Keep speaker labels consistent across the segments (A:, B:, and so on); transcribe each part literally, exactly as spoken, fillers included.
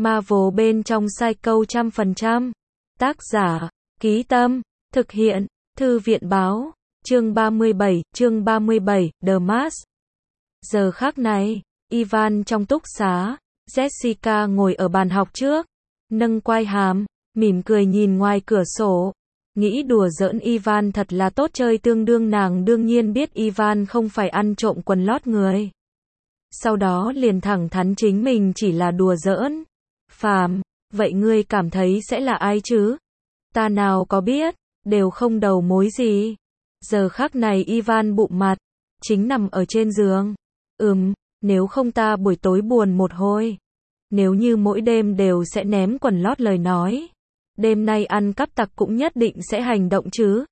A: Marvel bên trong Psycho trăm phần trăm. Tác giả, Ký Tâm, thực hiện, Thư viện báo, chương ba mươi bảy, chương ba mươi bảy, The Mask. Giờ khắc này, Ivan trong túc xá, Jessica ngồi ở bàn học trước, nâng quai hàm, mỉm cười nhìn ngoài cửa sổ. Nghĩ đùa giỡn Ivan thật là tốt chơi, tương đương nàng đương nhiên biết Ivan không phải ăn trộm quần lót người. Sau đó liền thẳng thắn chính mình chỉ là đùa giỡn. Phàm, vậy ngươi cảm thấy sẽ là ai chứ? Ta nào có biết, đều không đầu mối gì. Giờ khắc này Ivan bụng mặt, chính nằm ở trên giường. Ừm, nếu không ta buổi tối buồn một hồi. Nếu như mỗi đêm đều sẽ ném quần lót lời nói, đêm nay ăn cắp tặc cũng nhất định sẽ hành động chứ.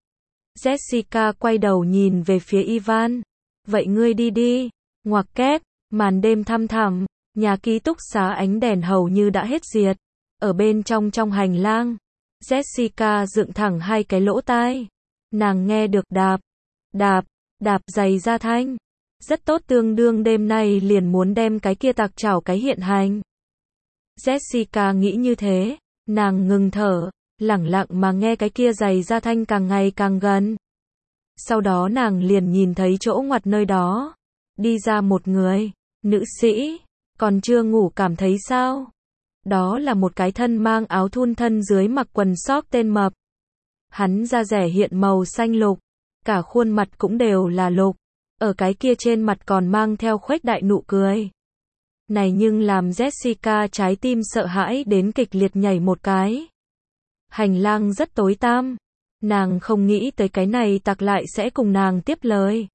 A: Jessica quay đầu nhìn về phía Ivan. Vậy ngươi đi đi. Ngoặc kép, màn đêm thăm thẳm, nhà ký túc xá ánh đèn hầu như đã hết diệt. Ở bên trong trong hành lang, Jessica dựng thẳng hai cái lỗ tai. Nàng nghe được đạp, đạp, đạp giày da thanh. Rất tốt, tương đương đêm nay liền muốn đem cái kia tặc chảo cái hiện hành. Jessica nghĩ như thế, nàng ngừng thở, lẳng lặng mà nghe cái kia giày da thanh càng ngày càng gần. Sau đó nàng liền nhìn thấy chỗ ngoặt nơi đó, đi ra một người, nữ sĩ, còn chưa ngủ cảm thấy sao? Đó là một cái thân mang áo thun thân dưới mặc quần sóc tên mập. Hắn da rẻ hiện màu xanh lục, cả khuôn mặt cũng đều là lục, ở cái kia trên mặt còn mang theo khuếch đại nụ cười. Này nhưng làm Jessica trái tim sợ hãi đến kịch liệt nhảy một cái. Hành lang rất tối tăm, nàng không nghĩ tới cái này tặc lại sẽ cùng nàng tiếp lời.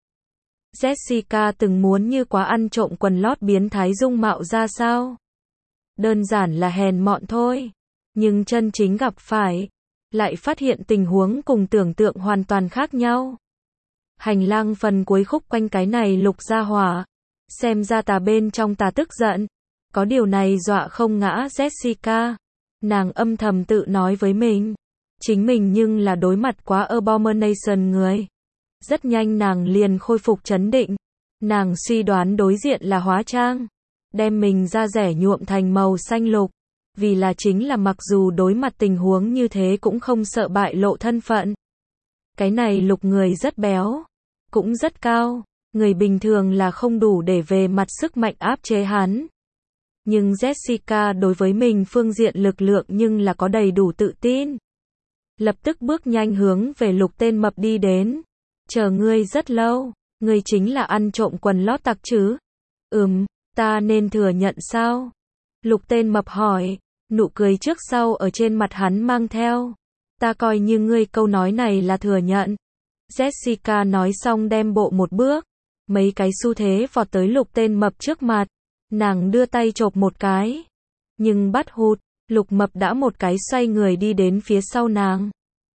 A: Jessica từng muốn như quá ăn trộm quần lót biến thái dung mạo ra sao? Đơn giản là hèn mọn thôi. Nhưng chân chính gặp phải, lại phát hiện tình huống cùng tưởng tượng hoàn toàn khác nhau. Hành lang phần cuối khúc quanh cái này lục gia hỏa. Xem ra tà bên trong tà tức giận. Có điều này dọa không ngã Jessica. Nàng âm thầm tự nói với mình. Chính mình nhưng là đối mặt quá abomination người. Rất nhanh nàng liền khôi phục trấn định. Nàng suy đoán đối diện là hóa trang. Đem mình da rẻ nhuộm thành màu xanh lục. Vì là chính là mặc dù đối mặt tình huống như thế cũng không sợ bại lộ thân phận. Cái này lục người rất béo. Cũng rất cao. Người bình thường là không đủ để về mặt sức mạnh áp chế hắn. Nhưng Jessica đối với mình phương diện lực lượng nhưng là có đầy đủ tự tin. Lập tức bước nhanh hướng về lục tên mập đi đến. Chờ ngươi rất lâu, ngươi chính là ăn trộm quần lót tặc chứ? Ừm, ta nên thừa nhận sao? Lục tên mập hỏi, nụ cười trước sau ở trên mặt hắn mang theo. Ta coi như ngươi câu nói này là thừa nhận. Jessica nói xong đem bộ một bước, mấy cái xu thế vọt tới lục tên mập trước mặt. Nàng đưa tay chộp một cái. Nhưng bắt hụt, lục mập đã một cái xoay người đi đến phía sau nàng.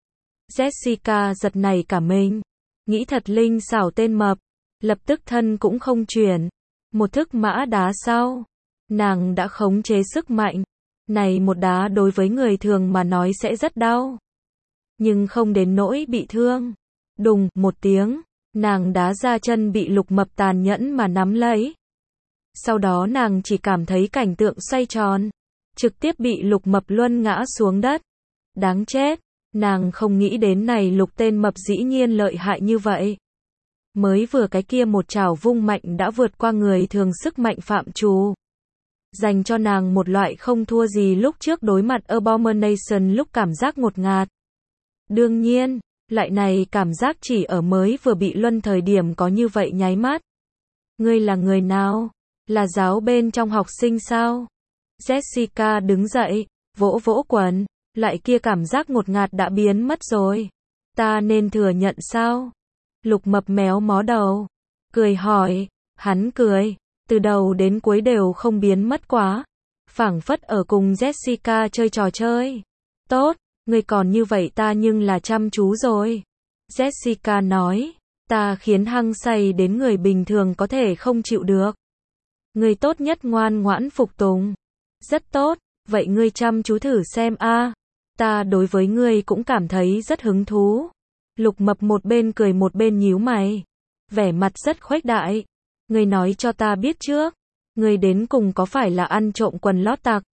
A: Jessica giật nảy cả mình. Nghĩ thật linh xảo tên mập. Lập tức thân cũng không chuyển. Một thức mã đá sau. Nàng đã khống chế sức mạnh. Này một đá đối với người thường mà nói sẽ rất đau. Nhưng không đến nỗi bị thương. Đùng, một tiếng. Nàng đá ra chân bị lục mập tàn nhẫn mà nắm lấy. Sau đó nàng chỉ cảm thấy cảnh tượng xoay tròn. Trực tiếp bị lục mập luân ngã xuống đất. Đáng chết. Nàng không nghĩ đến này lục tên mập dĩ nhiên lợi hại như vậy. Mới vừa cái kia một chảo vung mạnh đã vượt qua người thường sức mạnh phạm trù. Dành cho nàng một loại không thua gì lúc trước đối mặt abomination lúc cảm giác ngột ngạt. Đương nhiên, loại này cảm giác chỉ ở mới vừa bị luân thời điểm có như vậy nháy mắt. Ngươi là người nào? Là giáo bên trong học sinh sao? Jessica đứng dậy, vỗ vỗ quần, lại kia cảm giác ngột ngạt đã biến mất rồi. Ta nên thừa nhận sao? Lục mập méo mó đầu, cười hỏi, hắn cười, từ đầu đến cuối đều không biến mất quá. Phảng phất ở cùng Jessica chơi trò chơi. Tốt, ngươi còn như vậy ta nhưng là chăm chú rồi. Jessica nói, ta khiến hăng say đến người bình thường có thể không chịu được. Ngươi tốt nhất ngoan ngoãn phục tùng. Rất tốt, vậy ngươi chăm chú thử xem a. Ta đối với ngươi cũng cảm thấy rất hứng thú. Lục mập một bên cười một bên nhíu mày. Vẻ mặt rất khuếch đại. Ngươi nói cho ta biết trước. Ngươi đến cùng có phải là ăn trộm quần lót tặc?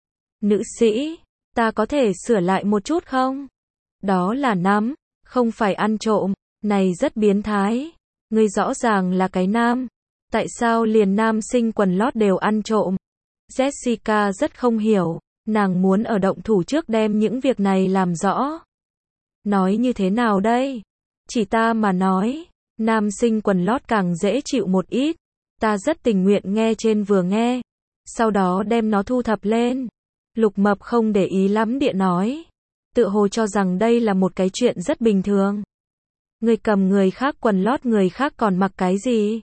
A: Nữ sĩ, ta có thể sửa lại một chút không? Đó là nắm, không phải ăn trộm, này rất biến thái. Ngươi rõ ràng là cái nam, tại sao liền nam sinh quần lót đều ăn trộm? Jessica rất không hiểu, nàng muốn ở động thủ trước đem những việc này làm rõ. Nói như thế nào đây? Chỉ ta mà nói, nam sinh quần lót càng dễ chịu một ít. Ta rất tình nguyện nghe trên vừa nghe, sau đó đem nó thu thập lên. Lục Mập không để ý lắm địa nói, tự hồ cho rằng đây là một cái chuyện rất bình thường. Người cầm người khác quần lót người khác còn mặc cái gì?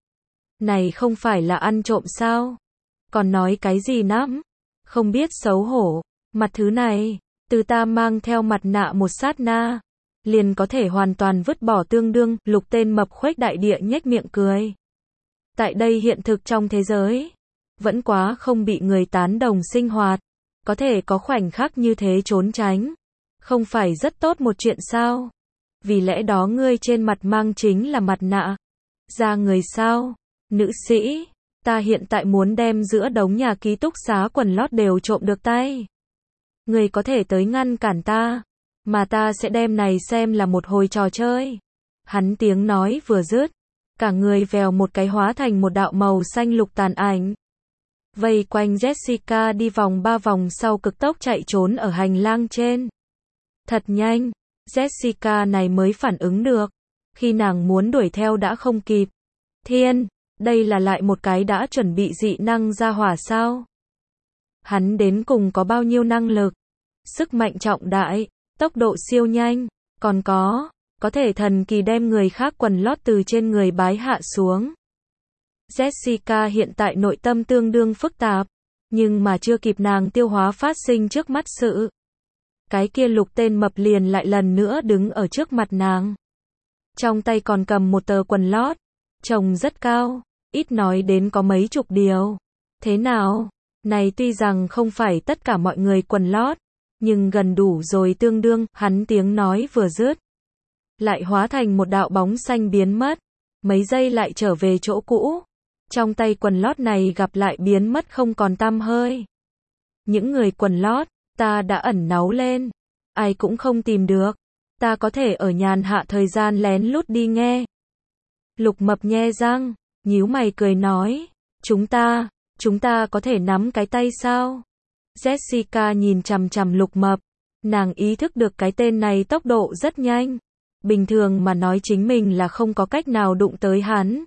A: Này không phải là ăn trộm sao? Còn nói cái gì nắm? Không biết xấu hổ, mặt thứ này, từ ta mang theo mặt nạ một sát na, liền có thể hoàn toàn vứt bỏ tương đương. Lục tên mập khuếch đại địa nhếch miệng cười. Tại đây hiện thực trong thế giới, vẫn quá không bị người tán đồng sinh hoạt, có thể có khoảnh khắc như thế trốn tránh, không phải rất tốt một chuyện sao? Vì lẽ đó ngươi trên mặt mang chính là mặt nạ, da người sao? Nữ sĩ, ta hiện tại muốn đem giữa đống nhà ký túc xá quần lót đều trộm được tay. Ngươi có thể tới ngăn cản ta, mà ta sẽ đem này xem là một hồi trò chơi. Hắn tiếng nói vừa dứt, cả người vèo một cái hóa thành một đạo màu xanh lục tàn ảnh. Vây quanh Jessica đi vòng ba vòng sau cực tốc chạy trốn ở hành lang trên. Thật nhanh, Jessica này mới phản ứng được. Khi nàng muốn đuổi theo đã không kịp. Thiên, đây là lại một cái đã chuẩn bị dị năng ra hỏa sao? Hắn đến cùng có bao nhiêu năng lực? Sức mạnh trọng đại, tốc độ siêu nhanh, còn có, có thể thần kỳ đem người khác quần lót từ trên người bái hạ xuống. Jessica hiện tại nội tâm tương đương phức tạp, nhưng mà chưa kịp nàng tiêu hóa phát sinh trước mắt sự. Cái kia Lục tên mập liền lại lần nữa đứng ở trước mặt nàng. Trong tay còn cầm một tờ quần lót, trông rất cao, ít nói đến có mấy chục điều. Thế nào? Này tuy rằng không phải tất cả mọi người quần lót, nhưng gần đủ rồi tương đương. Hắn tiếng nói vừa dứt, lại hóa thành một đạo bóng xanh biến mất, mấy giây lại trở về chỗ cũ. Trong tay quần lót này gặp lại biến mất không còn tăm hơi. Những người quần lót, ta đã ẩn náu lên, ai cũng không tìm được. Ta có thể ở nhàn hạ thời gian lén lút đi nghe. Lục Mập nhe răng, nhíu mày cười nói, chúng ta, chúng ta có thể nắm cái tay sao? Jessica nhìn chằm chằm Lục Mập, nàng ý thức được cái tên này tốc độ rất nhanh. Bình thường mà nói chính mình là không có cách nào đụng tới hắn.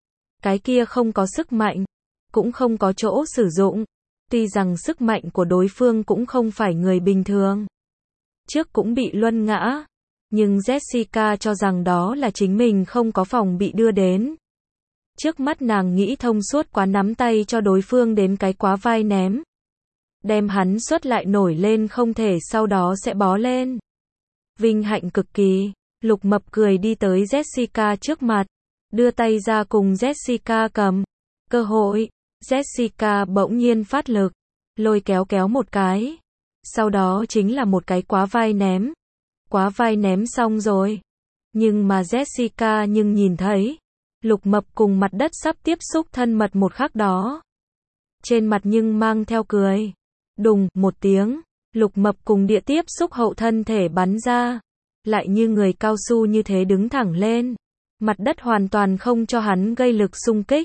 A: Cái kia không có sức mạnh, cũng không có chỗ sử dụng. Tuy rằng sức mạnh của đối phương cũng không phải người bình thường. Trước cũng bị luân ngã, nhưng Jessica cho rằng đó là chính mình không có phòng bị đưa đến. Trước mắt nàng nghĩ thông suốt quá, nắm tay cho đối phương đến cái quá vai ném. Đem hắn xuất lại nổi lên không thể sau đó sẽ bó lên. Vinh hạnh cực kỳ, Lục Mập cười đi tới Jessica trước mặt, đưa tay ra cùng Jessica cầm. Cơ hội, Jessica bỗng nhiên phát lực, lôi kéo kéo một cái. Sau đó chính là một cái quá vai ném. Quá vai ném xong rồi. Nhưng mà Jessica nhưng nhìn thấy, Lục Mập cùng mặt đất sắp tiếp xúc thân mật một khắc đó. Trên mặt nhưng mang theo cười. Đùng, một tiếng, Lục Mập cùng địa tiếp xúc hậu thân thể bắn ra. Lại như người cao su như thế đứng thẳng lên. Mặt đất hoàn toàn không cho hắn gây lực xung kích.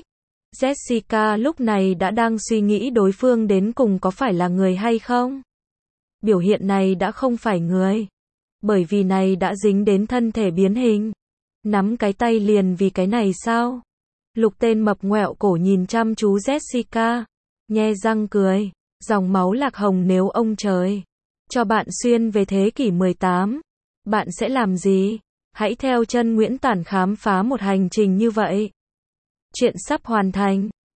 A: Jessica lúc này đã đang suy nghĩ đối phương đến cùng có phải là người hay không. Biểu hiện này đã không phải người. Bởi vì này đã dính đến thân thể biến hình. Nắm cái tay liền vì cái này sao? Lục tên mập ngoẹo cổ nhìn chăm chú Jessica. Nhe răng cười. Dòng máu lạc hồng, nếu ông trời cho bạn xuyên về thế kỷ mười tám, bạn sẽ làm gì? Hãy theo chân Nguyễn Tản khám phá một hành trình như vậy. Chuyện sắp hoàn thành.